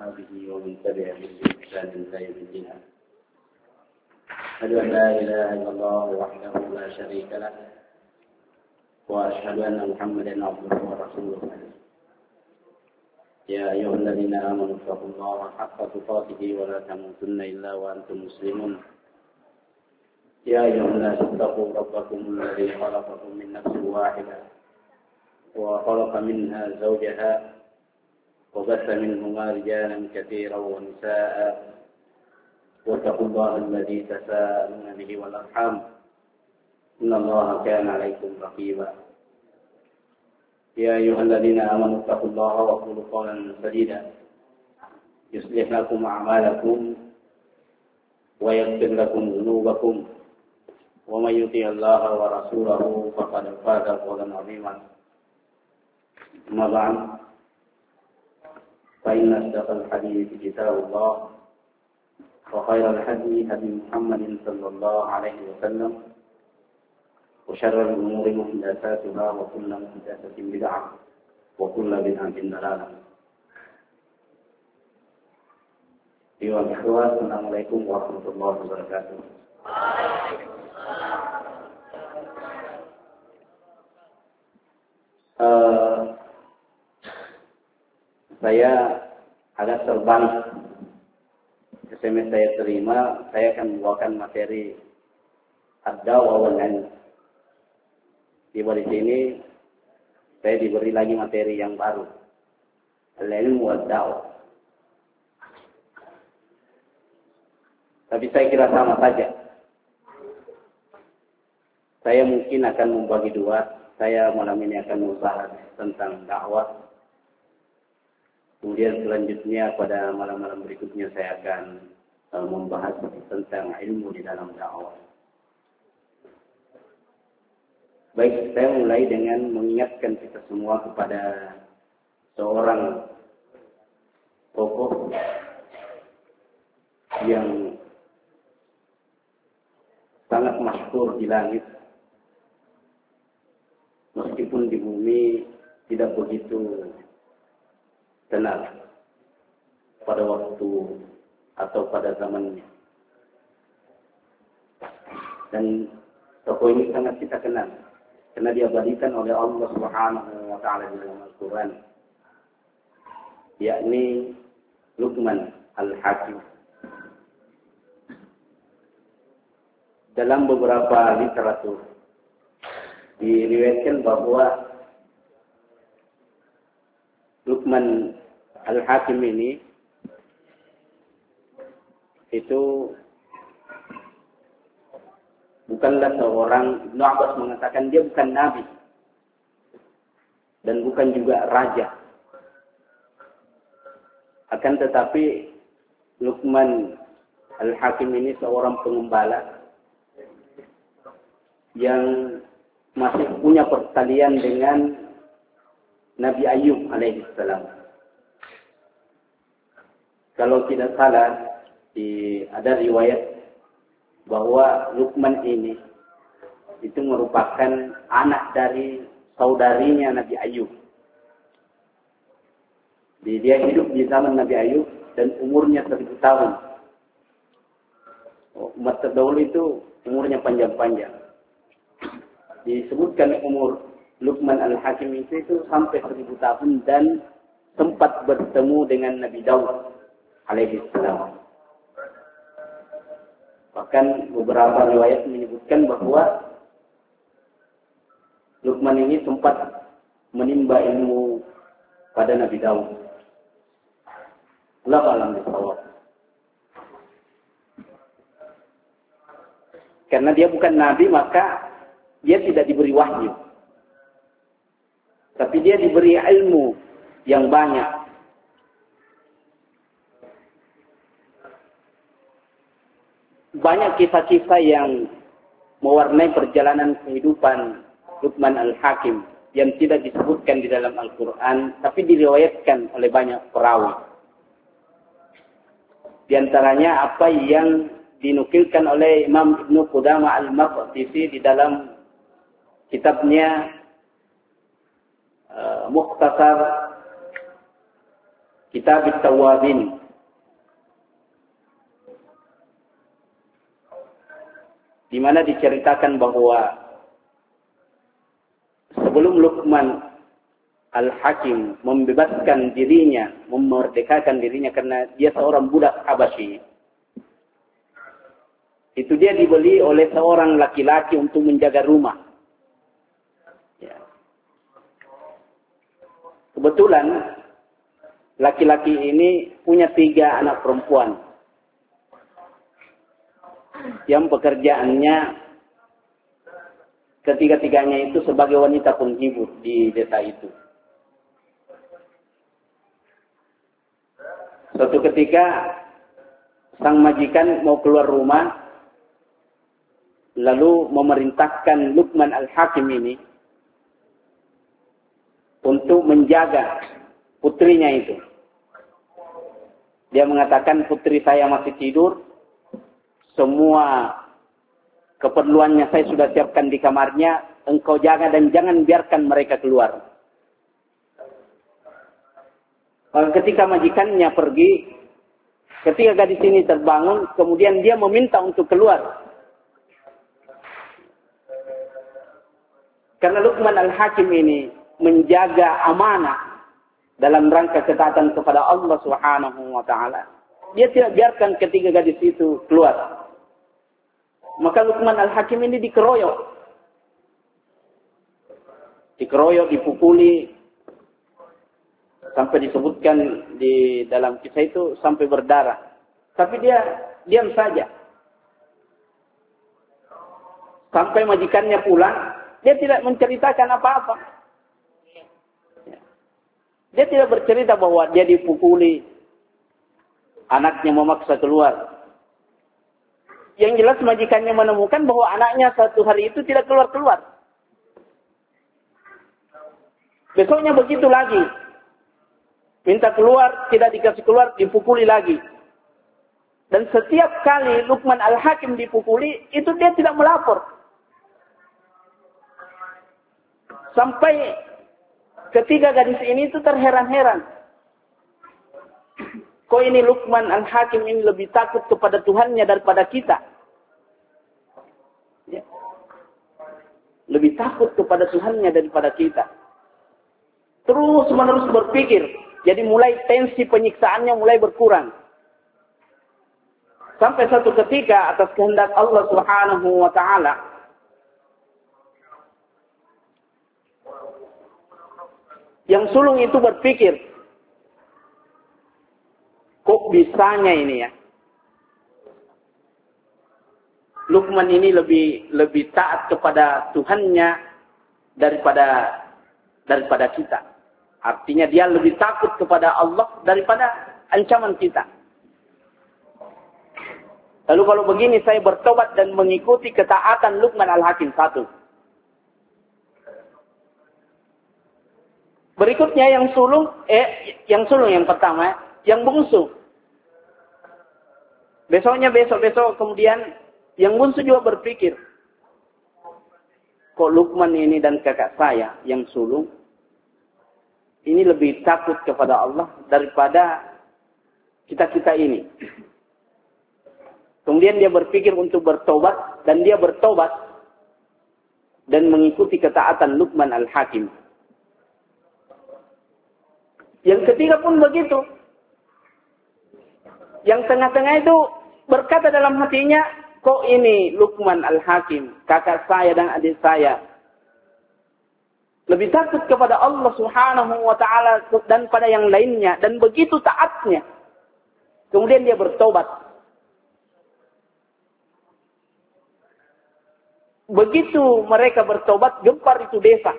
وأصحابه ومن تبعهم بإحسان إلى يوم الدين. أشهد أن لا إله إلا الله وحده لا شريك له وأشهد أن محمدا عبده ورسوله. يا أيها الذين آمنوا اتقوا الله حق تقاته ولا تموتن إلا وأنتم مسلمون. يا أيها الناس اتقوا ربكم الذي خلقكم من نفس واحدة وخلق منها زوجها وبث منهما رجالا كثيرا ونساء واتقوا الله الذي تساءلون به والأرحام إن الله كان عليكم رقيبا. يا أيها الذين آمنوا اتقوا الله وقولوا قولا سديدا يصلح لكم أعمالكم ويغفر لكم ذنوبكم ومن يطع الله ورسوله فقد فاز فوزا عظيما. أما بعد فإن أصدق الحديث كتاب الله وخير الهدي هدي محمد صلى الله عليه وسلم وشر الأمور محدثاتها وكل محدثة بدعة وكل بدعة ضلالة. أيها الإخوة السلام عليكم ورحمة الله وبركاته. Saya agak terbalik. SMS saya terima, saya akan membawakan materi ad-da'wah wal 'ilm. Tiba di sini saya diberi lagi materi yang baru, al-ilmu wad-da'wah. Tapi saya kira sama saja. Saya mungkin akan membagi dua. Saya malam ini akan membahas tentang dakwah. Kemudian selanjutnya pada malam-malam berikutnya saya akan membahas tentang ilmu di dalam dakwah. Baik, saya mulai dengan mengingatkan kita semua kepada seorang tokoh yang sangat masyhur di langit. Meskipun di bumi tidak begitu kenal pada waktu atau pada zamannya. Dan tokoh ini sangat kita kenal karena diabadikan oleh Allah Subhanahu wa taala di dalam Al-Qur'an, yakni Luqman Al-Hakim. Dalam beberapa literatur diriwayatkan bahwa Luqman Al-Hakim ini itu bukanlah seorang, Ibnu Abbas mengatakan dia bukan nabi dan bukan juga raja. Akan tetapi Luqman Al-Hakim ini seorang pengembala yang masih punya pertalian dengan Nabi Ayub alaihissalam. Kalau tidak salah, ada riwayat bahwa Luqman ini itu merupakan anak dari saudarinya Nabi Ayub. Dia hidup di zaman Nabi Ayub dan umurnya 1000 tahun. Umat terdahulu itu umurnya panjang-panjang. Disebutkan umur Luqman Al-Hakim itu sampai 1000 tahun dan sempat bertemu dengan Nabi Daud alaihissalam. Bahkan beberapa riwayat menyebutkan bahwa Luqman ini sempat menimba ilmu pada Nabi Daud. Allahu a'lam bishawab. Karena dia bukan nabi, maka dia tidak diberi wahyu. Tapi dia diberi ilmu yang banyak. Banyak kisah-kisah yang mewarnai perjalanan kehidupan Luqman Al-Hakim yang tidak disebutkan di dalam Al-Quran, tapi diriwayatkan oleh banyak perawi. Di antaranya apa yang dinukilkan oleh Imam Ibnu Qudamah Al-Maqdisi di dalam kitabnya Mukhtasar Kitab At-Tawwabin. Di mana diceritakan bahwa sebelum Luqman Al-Hakim membebaskan dirinya, memerdekakan dirinya karena dia seorang budak Habasyi. Itu dia dibeli oleh seorang laki-laki untuk menjaga rumah. Ya. Kebetulan laki-laki ini punya 3 anak perempuan. Yang pekerjaannya ketiga-tiganya itu sebagai wanita penghibur di desa itu. Suatu ketika sang majikan mau keluar rumah, lalu memerintahkan Luqman Al-Hakim ini untuk menjaga putrinya itu. Dia mengatakan, putri saya masih tidur, semua keperluannya saya sudah siapkan di kamarnya, engkau jaga dan jangan biarkan mereka keluar. Ketika majikannya pergi, ketika gadis ini terbangun, kemudian dia meminta untuk keluar. Karena Luqman Al-Hakim ini menjaga amanah dalam rangka ketaatan kepada Allah Subhanahu wa taala. Dia tidak biarkan ketiga gadis itu keluar. Maka Luqman Al-Hakim ini dikeroyok. Dikeroyok, dipukuli. Sampai disebutkan di dalam kisah itu sampai berdarah. Tapi dia diam saja. Sampai majikannya pulang, dia tidak menceritakan apa-apa. Dia tidak bercerita bahwa dia dipukuli, anaknya memaksa keluar. Yang jelas majikannya menemukan bahwa anaknya satu hari itu tidak keluar-keluar. Besoknya begitu lagi. Minta keluar, tidak dikasih keluar, dipukuli lagi. Dan setiap kali Luqman Al-Hakim dipukuli, itu dia tidak melapor. Sampai ketiga gadis ini itu terheran-heran. Kok ini Luqman Al-Hakim ini lebih takut kepada Tuhannya daripada kita? Ya. Lebih takut kepada Tuhannya daripada kita. Terus menerus berpikir. Jadi mulai tensi penyiksaannya mulai berkurang. Sampai satu ketika atas kehendak Allah Subhanahu wa taala, yang sulung itu berpikir, kok bisanya ini ya? Luqman ini lebih taat kepada Tuhannya daripada kita. Artinya dia lebih takut kepada Allah daripada ancaman kita. Lalu kalau begini saya bertobat dan mengikuti ketaatan Luqman Al-Hakim. 1. Berikutnya yang sulung yang pertama, yang bungsu. Besok kemudian yang bungsu juga berpikir, kok Luqman ini dan kakak saya yang sulung ini lebih takut kepada Allah daripada kita-kita ini. Kemudian dia berpikir untuk bertobat dan dia bertobat dan mengikuti ketaatan Luqman Al-Hakim. Yang ketiga pun begitu. Yang tengah-tengah itu berkata dalam hatinya, kok ini Luqman Al-Hakim, kakak saya dan adik saya, lebih takut kepada Allah Subhanahu wa taala dan pada yang lainnya dan begitu taatnya. Kemudian dia bertobat. Begitu mereka bertobat, gempar itu desa.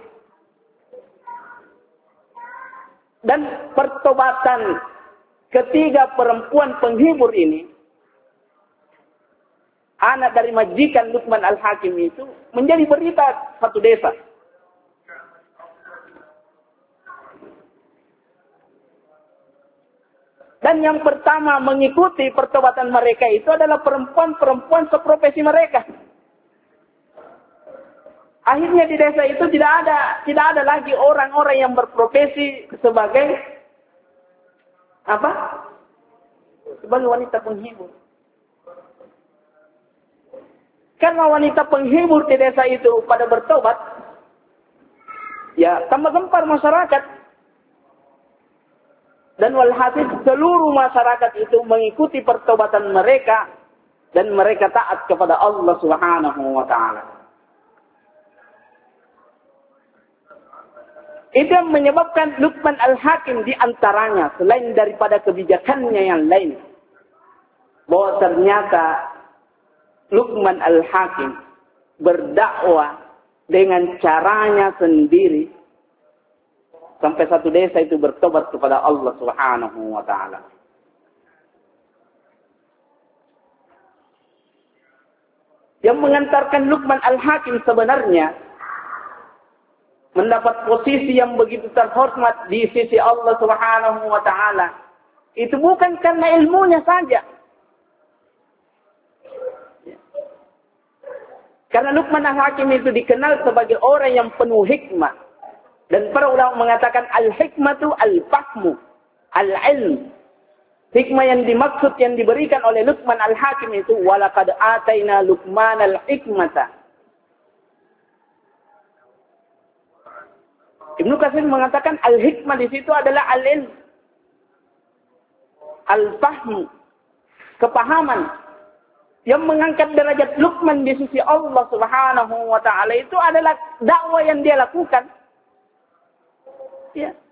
Dan pertobatan ketiga perempuan penghibur ini, anak dari majikan Luqman Al-Hakim itu, menjadi berita satu desa. Dan yang pertama mengikuti pertobatan mereka itu adalah perempuan-perempuan seprofesi mereka. Akhirnya di desa itu tidak ada lagi orang-orang yang berprofesi sebagai Apa? Sebagai wanita penghibur. Karena wanita penghibur di desa itu pada bertobat, ya tambah gempar masyarakat. Dan walhasil seluruh masyarakat itu mengikuti pertobatan mereka dan mereka taat kepada Allah Subhanahu wa taala. Itu yang menyebabkan Luqman Al-Hakim di antaranya selain daripada kebijakannya yang lain, bahwa ternyata Luqman Al-Hakim berdakwah dengan caranya sendiri sampai satu desa itu bertobat kepada Allah Subhanahu wa taala. Yang mengantarkan Luqman Al-Hakim sebenarnya mendapat posisi yang begitu terhormat di sisi Allah Subhanahu wa taala itu bukan karena ilmunya saja. Karena Luqman Al-Hakim itu dikenal sebagai orang yang penuh hikmah. Dan para ulama mengatakan al-hikmatu al-fahmu, al-ilm. Hikmah yang dimaksud yang diberikan oleh Luqman Al-Hakim itu walaqad ataina Luqman al-hikmata. Ibnu Katsir mengatakan al-hikmah di situ adalah al-ilm. Al-fahmu, kepahaman. Yang mengangkat derajat Luqman di sisi Allah Subhanahu wa taala itu adalah dakwah yang dia lakukan. Ya.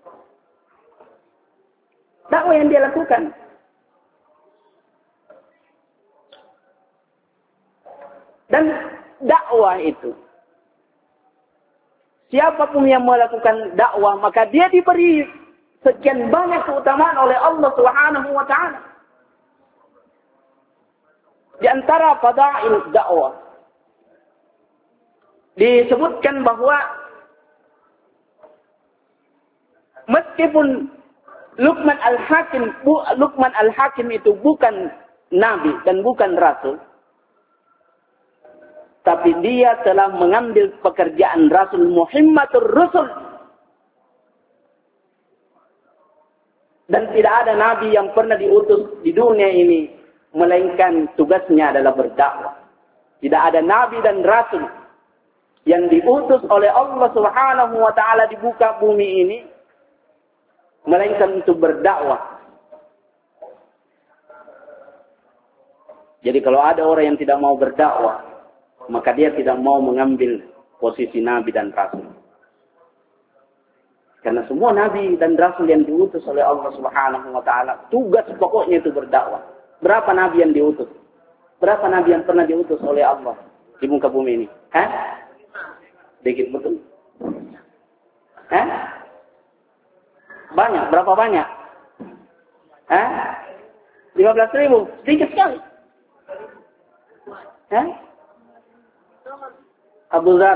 Dakwah yang dia lakukan. Dan dakwah itu, siapapun yang melakukan dakwah maka dia diberi sekian banyak keutamaan oleh Allah Subhanahu wa taala. Di antara fadail dakwah disebutkan bahwa meskipun Luqman Al-Hakim itu bukan nabi dan bukan rasul, tapi dia telah mengambil pekerjaan Rasul Muhammadur Rasul. Dan tidak ada nabi yang pernah diutus di dunia ini melainkan tugasnya adalah berdakwah. Tidak ada nabi dan rasul yang diutus oleh Allah Subhanahu wa taala di muka bumi ini melainkan untuk berdakwah. Jadi kalau ada orang yang tidak mau berdakwah, maka dia tidak mau mengambil posisi nabi dan rasul. Karena semua nabi dan rasul yang diutus oleh Allah Subhanahu wa taala, tugas pokoknya itu berdakwah. Berapa nabi yang diutus? Berapa nabi yang pernah diutus oleh Allah di muka bumi ini? Hah? Dikit betul? Hah? Banyak. Berapa banyak? Hah? 15.000. Sedikit sekali. Hah? Abu Dzar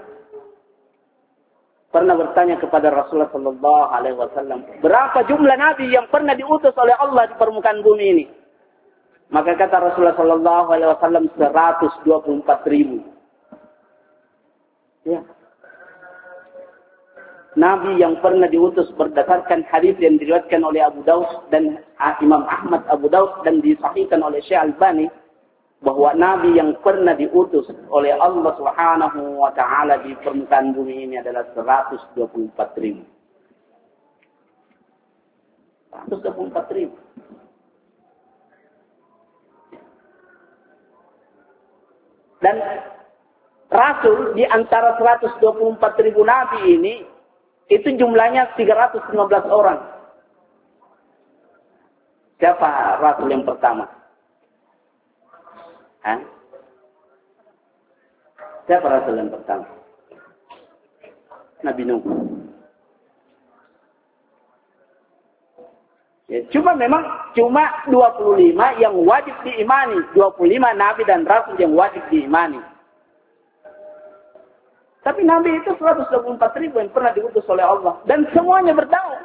pernah bertanya kepada Rasulullah sallallahu alaihi wasallam, berapa jumlah nabi yang pernah diutus oleh Allah di permukaan bumi ini? Maka kata Rasulullah sallallahu alaihi wasallam 124.000. Ya. Nabi yang pernah diutus berdasarkan hadis yang diriwayatkan oleh Abu Daud dan Imam Ahmad Abu Daud dan disahihkan oleh Syekh Albani, bahwa nabi yang pernah diutus oleh Allah Subhanahu wa taala di permukaan bumi ini adalah 124.000. 124.000. Dan rasul di antara 124.000 nabi ini, itu jumlahnya 315 orang. Siapa rasul yang pertama? Hah? Siapa rasul yang pertama? Nabi Nuh. Ya, cuma 25 yang wajib diimani. 25 nabi dan rasul yang wajib diimani. Tapi nabi itu 124.000 yang pernah diutus oleh Allah. Dan semuanya berdakwah.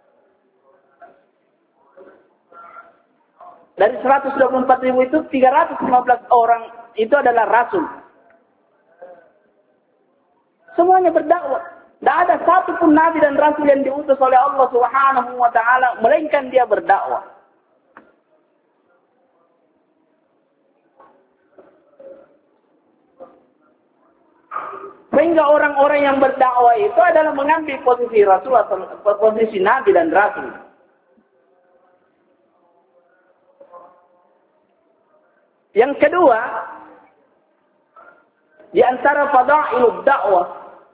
Dari 124.000 itu 315 orang itu adalah rasul. Semuanya berdakwah. Tidak ada satupun nabi dan rasul yang diutus oleh Allah Subhanahu wa taala melainkan dia berdakwah. Sehingga orang-orang yang berdakwah itu adalah mengambil posisi rasul atau posisi nabi dan rasul. Yang kedua, di antara fadailud dakwah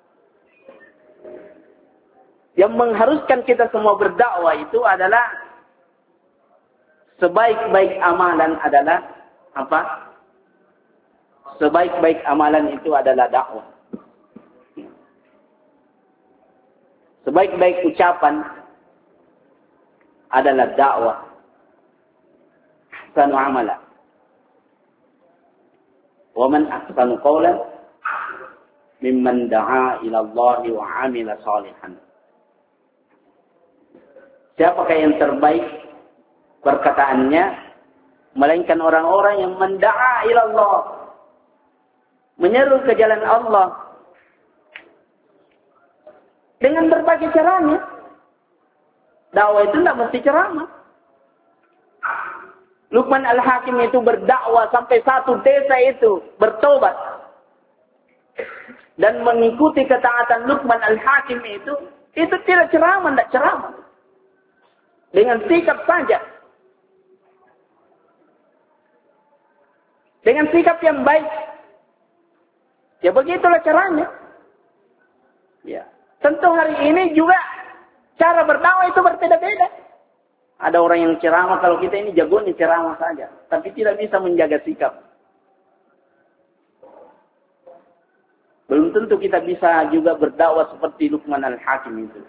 yang mengharuskan kita semua berdakwah itu adalah sebaik-baik amalan adalah apa? Sebaik-baik amalan itu adalah dakwah. Sebaik-baik ucapan adalah dakwah. Ahsanu amala. Wa man ahsanu qawlan mimman da'a ila Allah wa 'amila salihan. Siapakah yang terbaik perkataannya melainkan orang-orang yang menda'a ila Allah, menyeru ke jalan Allah dengan berbagai caranya. Dakwah itu tidak mesti ceramah. Luqman Al-Hakim itu berdakwah sampai satu desa itu bertobat dan mengikuti ketaatan Luqman Al-Hakim itu tidak ceramah, tidak ceramah. Dengan sikap saja. Dengan sikap yang baik. Ya begitulah caranya. Ya. Tentu hari ini juga cara berdakwah itu berbeda-beda. Ada orang yang ceramah, kalau kita ini jagonya ceramah saja. Tapi tidak bisa menjaga sikap. Belum tentu kita bisa juga berdakwah seperti Luqman Al-Hakim itu.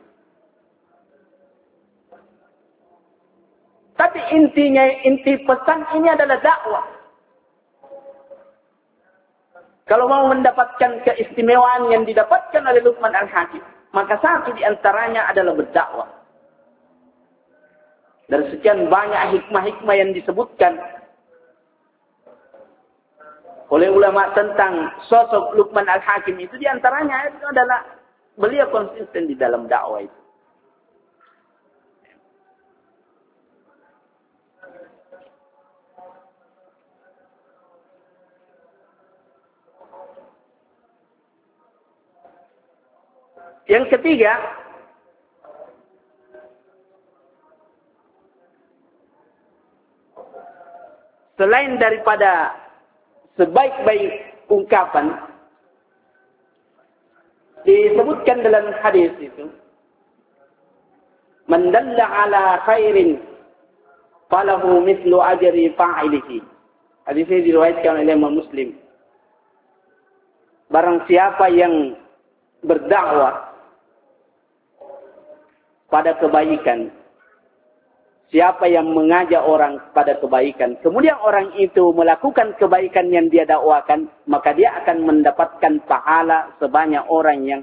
Tapi inti pesan ini adalah dakwah. Kalau mau mendapatkan keistimewaan yang didapatkan oleh Luqman Al-Hakim, maka satu di antaranya adalah berdakwah. Dari sekian banyak hikmah-hikmah yang disebutkan oleh ulama tentang sosok Luqman Al-Hakim itu, di antaranya itu adalah beliau konsisten di dalam dakwah itu. Yang ketiga, selain daripada sebaik-baik ungkapan, disebutkan dalam hadis itu, man dalla ala khairin falahu mithlu ajri fa'ilihi. Hadis ini diriwayatkan oleh Imam Muslim. Barang siapa yang berdakwah pada kebaikan, siapa yang mengajak orang pada kebaikan, kemudian orang itu melakukan kebaikan yang dia dakwakan, maka dia akan mendapatkan pahala sebanyak orang yang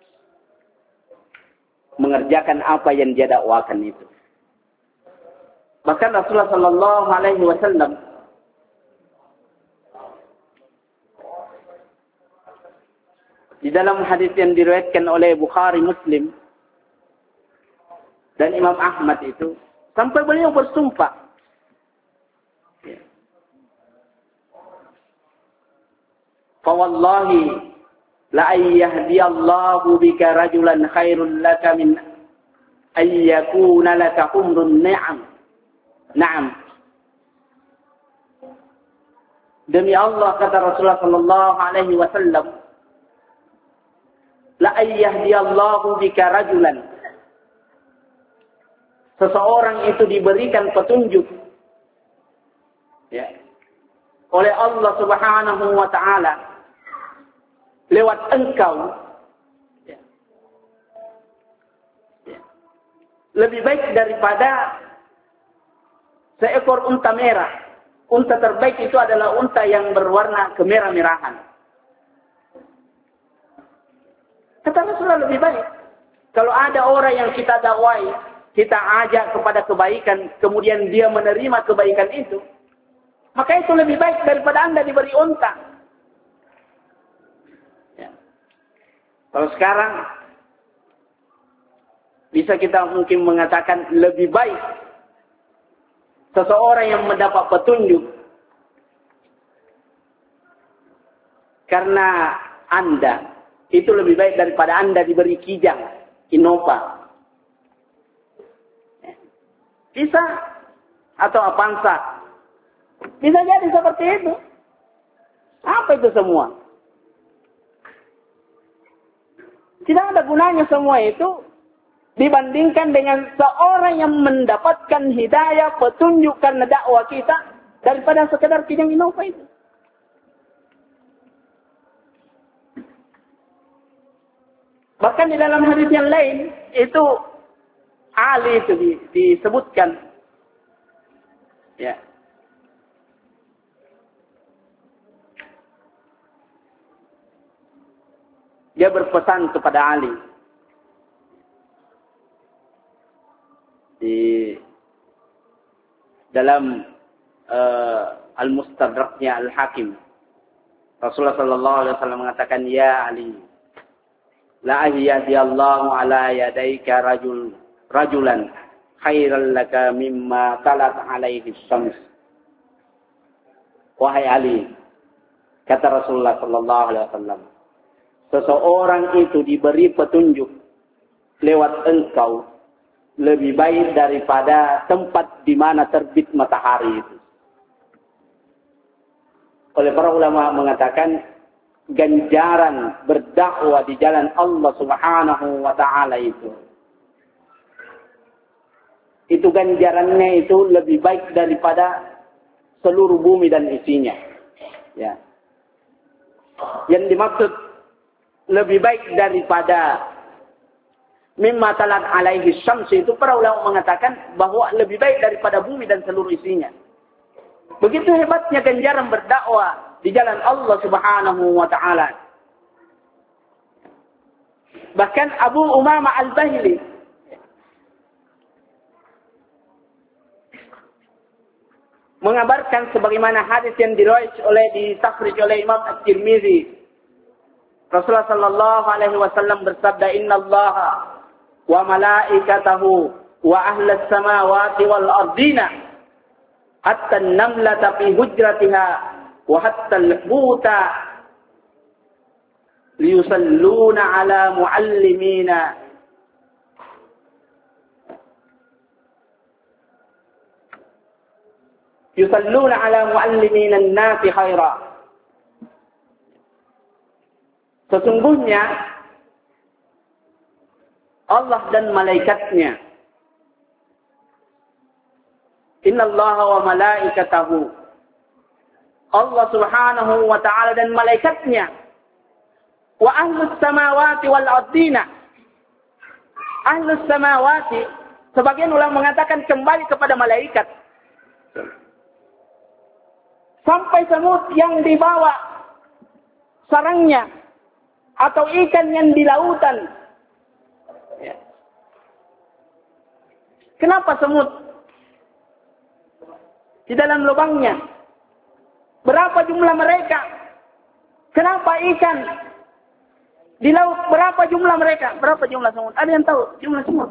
mengerjakan apa yang dia dakwakan itu. Bahkan Rasulullah Sallallahu Alaihi Wasallam di dalam hadis yang diriwayatkan oleh Bukhari, Muslim dan Imam Ahmad itu, sampai beliau bersumpah. Fawallahi la ayyahdiyallahu bika rajulan khairul laka min ayyakuna laka humrun ni'am. Naam. Demi Allah, kata Rasulullah sallallahu alaihi wasallam, la ayyahdiyallahu bika rajulan, seseorang itu diberikan petunjuk ya, oleh Allah Subhanahu wa taala lewat engkau ya, ya, lebih baik daripada seekor unta merah. Unta terbaik itu adalah unta yang berwarna kemerah-merahan. Kata Rasulullah, lebih baik kalau ada orang yang kita dakwai, kita ajak kepada kebaikan, kemudian dia menerima kebaikan itu, maka itu lebih baik daripada Anda diberi unta. Ya. Kalau sekarang bisa kita mungkin mengatakan lebih baik seseorang yang mendapat petunjuk karena Anda, itu lebih baik daripada Anda diberi kijang, Innova. Bisa, atau Avanza. Bisa jadi seperti itu. Apa itu semua? Tidak ada gunanya semua itu dibandingkan dengan seorang yang mendapatkan hidayah, petunjuk karena dakwah kita daripada sekedar kijang Innova itu. Bahkan di dalam hadis yang lain itu Ali itu disebutkan, ya. Dia berpesan kepada Ali di dalam Al-Mustadraknya Al-Hakim. Rasulullah sallallahu alaihi wasallam mengatakan, "Ya Ali, la ahyadiyallahu ala yadaika rajulan khairan laka mimma talat alaihi syams." Wahai Ali, kata Rasulullah sallallahu alaihi wasallam, seseorang itu diberi petunjuk lewat engkau lebih baik daripada tempat di mana terbit matahari itu. Oleh para ulama mengatakan ganjaran berdakwah di jalan Allah Subhanahu wa taala itu ganjarannya itu lebih baik daripada seluruh bumi dan isinya. Ya. Yang dimaksud lebih baik daripada mimma talat alaihi syams itu para ulama mengatakan bahwa lebih baik daripada bumi dan seluruh isinya. Begitu hebatnya ganjaran berdakwah di jalan Allah Subhanahu wa taala. Bahkan Abu Umamah Al-Bahili mengabarkan sebagaimana hadis yang ditakhrij oleh Imam At-Tirmizi. Rasulullah sallallahu alaihi wasallam bersabda, "Innallaha wa malaikatahu wa ahlas samawati wal ardina hatta an-namlata fi hujratiha wa hatta al-huta liyusalluna ala muallimina an-nasi khaira." Sesungguhnya Allah dan malaikatnya, innallaha wa malaikatahu, Allah Subhanahu wa ta'ala dan malaikatnya, wa ahlus samawati wal ardina, ahlus samawati, sebagian ulama mengatakan kembali kepada malaikat. Sampai semut yang dibawa sarangnya atau ikan yang di lautan. Kenapa semut di dalam lubangnya? Berapa jumlah mereka? Kenapa ikan di laut? Berapa jumlah mereka? Berapa jumlah semut? Ada yang tahu jumlah semut?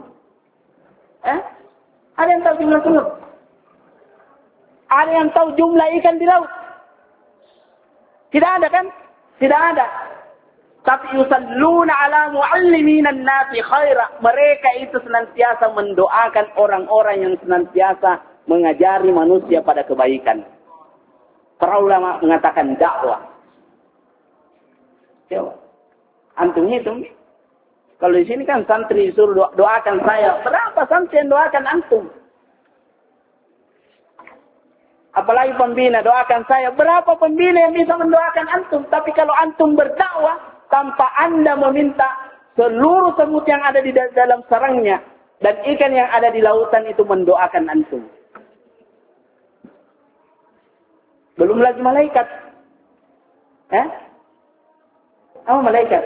Ada yang tahu jumlah semut? Ada yang tahu jumlah ikan di laut? Tidak ada kan? Tidak ada. Tapi yusalluna ala mualliminan nasi khaira. Mereka itu senantiasa mendoakan orang-orang yang senantiasa mengajari manusia pada kebaikan. Para ulama mengatakan dakwah. Coba. Antum hitung. Kalau di sini kan santri suruh doakan saya. Berapa santri yang doakan antum? Apalagi pembina doakan saya. Berapa pembina yang bisa mendoakan antum? Tapi kalau antum berdakwah tanpa Anda meminta, seluruh semut yang ada di dalam sarangnya dan ikan yang ada di lautan itu mendoakan antum. Belum lagi malaikat. Apa malaikat?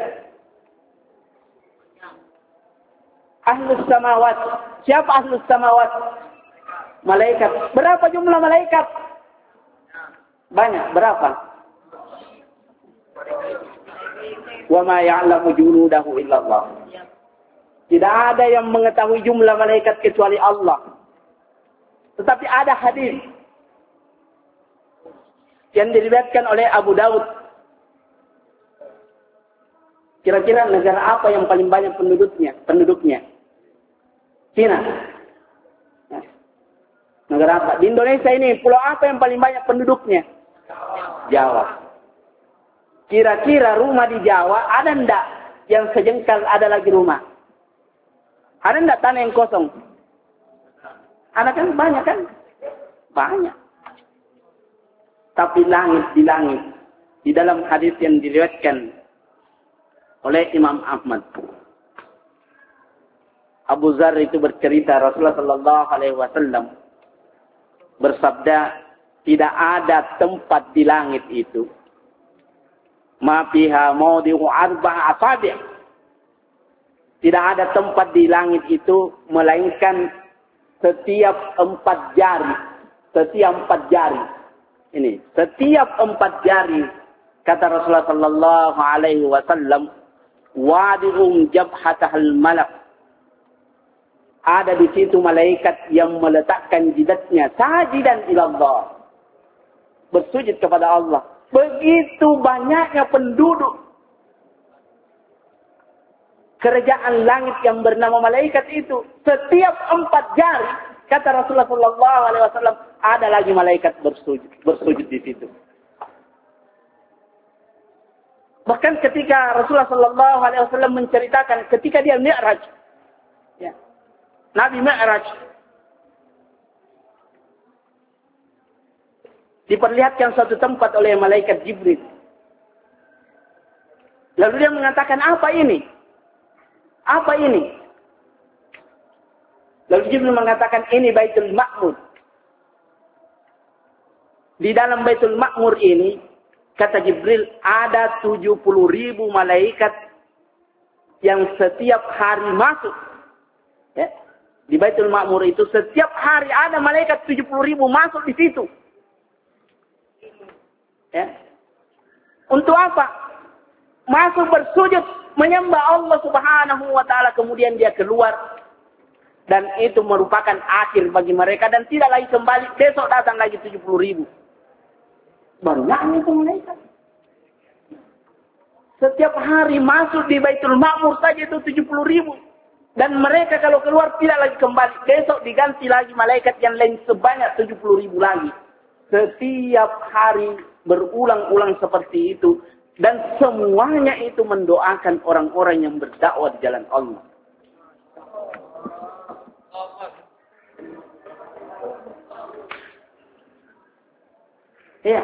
Ahlus samawat. Siapa ahlus samawat? Malaikat. Berapa jumlah malaikat? Banyak. Berapa? Wa ma ya'lamu junudahu illallah. Tidak ada yang mengetahui jumlah malaikat kecuali Allah. Tetapi ada hadis yang diriwayatkan oleh Abu Daud. Kira-kira negara apa yang paling banyak penduduknya? Cina. Negara apa? Di Indonesia ini, pulau apa yang paling banyak penduduknya? Jawa. Kira-kira rumah di Jawa ada ndak yang sejengkal ada lagi rumah? Ada ndak tanah yang kosong? Ada kan? Banyak kan? Banyak. Tapi langit di langit. Di dalam hadis yang diriwayatkan oleh Imam Ahmad. Abu Dzar itu bercerita Rasulullah sallallahu alaihi wasallam bersabda, tidak ada tempat di langit itu ma fiha mawdi'u arba'a asabi'. Tidak ada tempat di langit itu melainkan setiap 4 jari. Setiap 4 jari. Ini, setiap 4 jari kata Rasulullah sallallahu alaihi wasallam, wadi'un jabhatahal malak. Ada di situ malaikat yang meletakkan jidatnya sajidan ilallah. Bersujud kepada Allah. Begitu banyaknya penduduk kerajaan langit yang bernama malaikat itu. Setiap 4 jari, kata Rasulullah sallallahu alaihi wasallam, ada lagi malaikat bersujud di situ. Bahkan ketika Rasulullah sallallahu alaihi wasallam menceritakan ketika dia Mi'raj, ya, Nabi Mi'raj diperlihatkan suatu tempat oleh malaikat Jibril. Lalu dia mengatakan, apa ini? Apa ini? Lalu Jibril mengatakan, ini Baitul Ma'mur. Di dalam Baitul Ma'mur ini, kata Jibril, ada 70.000 malaikat yang setiap hari masuk. Ya. Di Baitul Ma'mur itu setiap hari ada malaikat 70.000 masuk di situ. Ya. Untuk apa? Masuk bersujud menyembah Allah Subhanahu wa taala, kemudian dia keluar, dan itu merupakan akhir bagi mereka dan tidak lagi kembali. Besok datang lagi 70.000. Banyaknya itu malaikat. Setiap hari masuk di Baitul Ma'mur saja itu 70.000. Dan mereka kalau keluar tidak lagi kembali. Besok diganti lagi malaikat yang lain sebanyak 70.000 lagi. Setiap hari berulang-ulang seperti itu. Dan semuanya itu mendoakan orang-orang yang berdakwah di jalan Allah. Ya.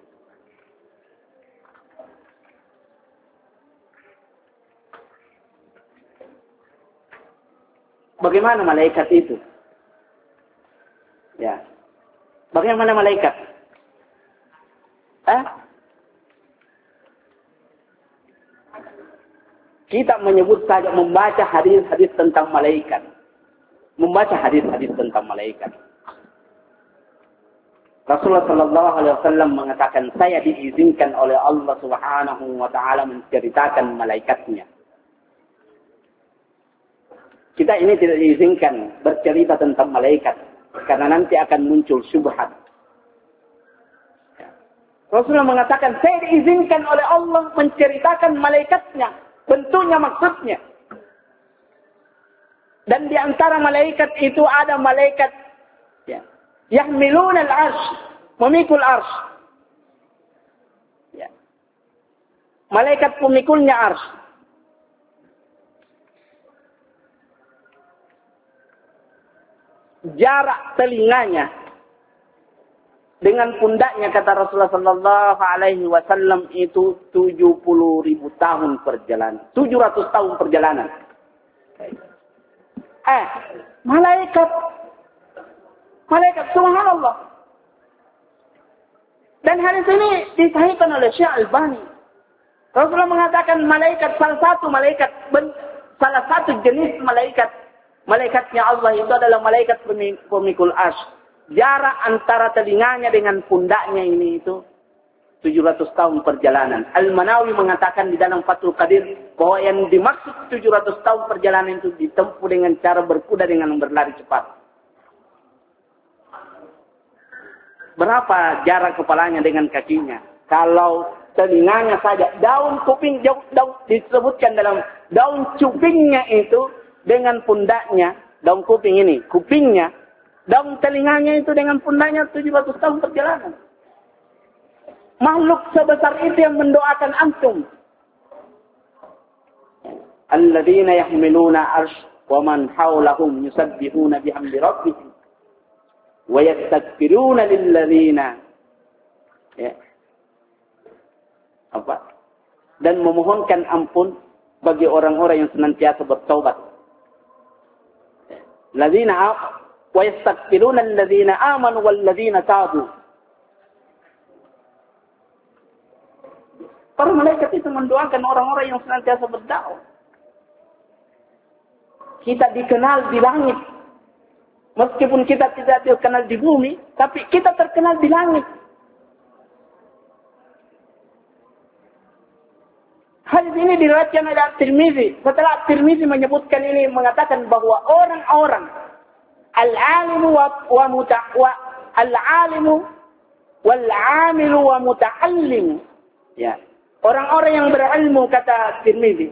Bagaimana malaikat itu? Ya. Bagaimana malaikat? Kita menyebut saja membaca hadis-hadis tentang malaikat. Membaca hadis-hadis tentang malaikat. Rasulullah sallallahu alaihi wasallam mengatakan, saya diizinkan oleh Allah Subhanahu wa taala menceritakan malaikatnya. Kita ini tidak diizinkan bercerita tentang malaikat karena nanti akan muncul syubhat. Rasulullah mengatakan, saya diizinkan oleh Allah menceritakan malaikatnya, bentuknya, maksudnya. Dan di antara malaikat itu ada malaikat yahmilun al-arsh, memikul arsh. Ya. Malaikat pemikulnya arsh. Jarak telinganya dengan pundaknya, kata Rasulullah sallallahu alaihi wasallam, itu 70.000 tahun perjalanan. 700 tahun perjalanan. Malaikat subhanallah. Dan hadis ini disahihkan oleh Syekh Albani. Rasulullah mengatakan malaikat, salah satu jenis malaikatnya Allah itu adalah malaikat pemikul arsy. Jarak antara telinganya dengan pundaknya ini itu 700 tahun perjalanan. Al-Manawi mengatakan di dalam Fathul Qadir bahwa yang dimaksud 700 tahun perjalanan itu ditempuh dengan cara berkuda dengan berlari cepat. Berapa jarak kepalanya dengan kakinya? Kalau telinganya saja, daun kuping disebutkan dalam daun cupingnya itu dengan pundaknya, daun kuping ini, kupingnya, daun telinganya itu dengan pundaknya 700 tahun perjalanan. Makhluk sebesar itu yang mendoakan antum. Alladzina yahmiluna arsh wa man hawlahum yusabbihuna bihamdi rabbihim wa yastaghfiruna lilladzina dan memohonkan ampun bagi orang-orang yang senantiasa bertaubat. Ladzina wa yastaghfiruna lilladzina amanu wal ladzina tabu. Para malaikat itu mendoakan orang-orang yang senantiasa berdakwah. Kita dikenal di langit. Meskipun kita tidak dikenal di bumi, tapi kita terkenal di langit. Hadis ini diriwayatkan oleh At-Tirmizi. Setelah At-Tirmizi menyebutkan ini, mengatakan bahwa orang-orang al-alimu al-alimu wal-amilu wa muta'allimu. Ya. Orang-orang yang berilmu, kata Tirmizi,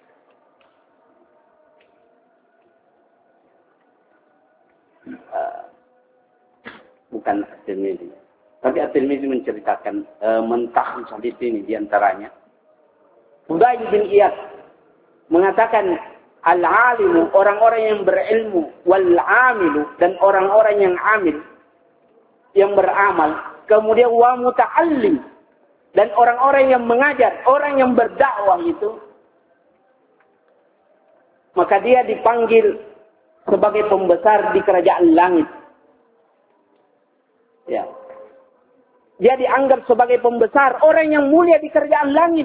bukan At-Tirmizi, tapi At-Tirmizi menceritakan mentah hadis ini diantaranya. Fudail bin Iyad mengatakan al-alimu, orang-orang yang berilmu, wal-amilu, dan orang-orang yang amil, yang beramal, kemudian wa muta'allim, dan orang-orang yang mengajar, orang yang berdakwah itu, maka dia dipanggil sebagai pembesar di kerajaan langit. Ya. Dia dianggap sebagai pembesar, orang yang mulia di kerajaan langit.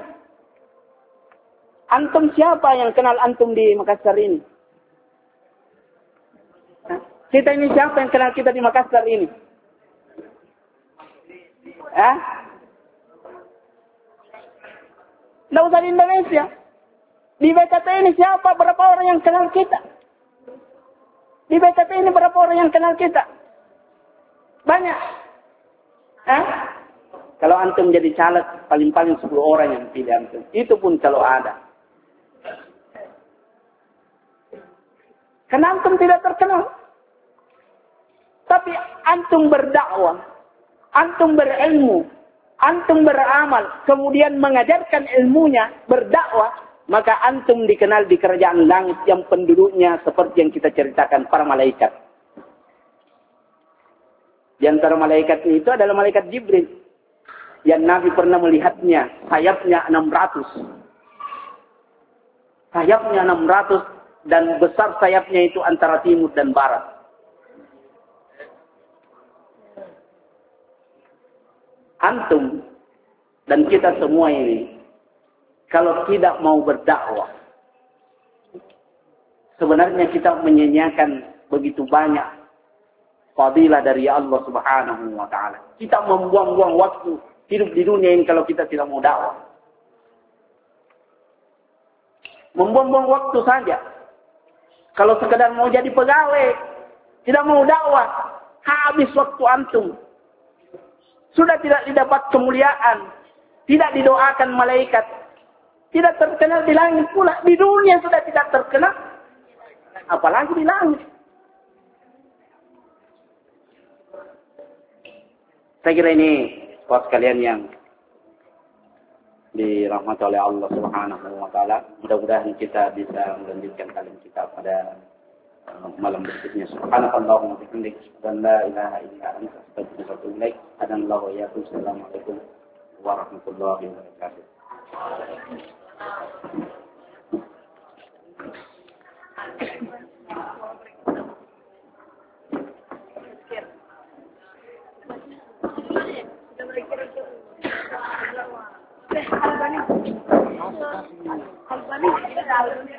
Antum siapa yang kenal antum di Makassar ini? Hah? Kita ini siapa yang kenal kita di Makassar ini? Tidak usah di Indonesia. Di BKT ini siapa? Berapa orang yang kenal kita? Di BKT ini berapa orang yang kenal kita? Banyak. Kalau antum jadi caleg, paling-paling 10 orang yang pilih antum. Itu pun kalau ada. Karena antum tidak terkenal. Tapi antum berdakwah, antum berilmu, antum beramal, kemudian mengajarkan ilmunya, berdakwah, maka antum dikenal di kerajaan langit yang penduduknya seperti yang kita ceritakan, para malaikat. Di antara malaikat itu adalah malaikat Jibril, yang Nabi pernah melihatnya, sayapnya 600. Sayapnya 600, dan besar sayapnya itu antara timur dan barat. Antum dan kita semua ini, kalau tidak mau berdakwah, sebenarnya kita menyanyiakan begitu banyak fadilah dari Allah Subhanahu wa taala. Kita membuang-buang waktu hidup di dunia ini kalau kita tidak mau dakwah. Membuang-buang waktu saja. Kalau sekedar mau jadi pegawai, tidak mau dakwah, habis waktu antum. Sudah tidak didapat kemuliaan, tidak didoakan malaikat, tidak terkenal di langit pula. Di dunia sudah tidak terkenal, apalagi di langit. Saya kira ini buat kalian yang dirahmati oleh Allah Subhanahu wa taala. Mudah-mudahan kita bisa melanjutkan kalim kita pada malam berikutnya. Subhanallahumma wa bihamdihi, asyhadu an la ilaha illa anta, astaghfiruka wa atubu ilaik. Hadanallahu wa iyyakum. Assalamualaikum warahmatullahi wabarakatuh. Albani.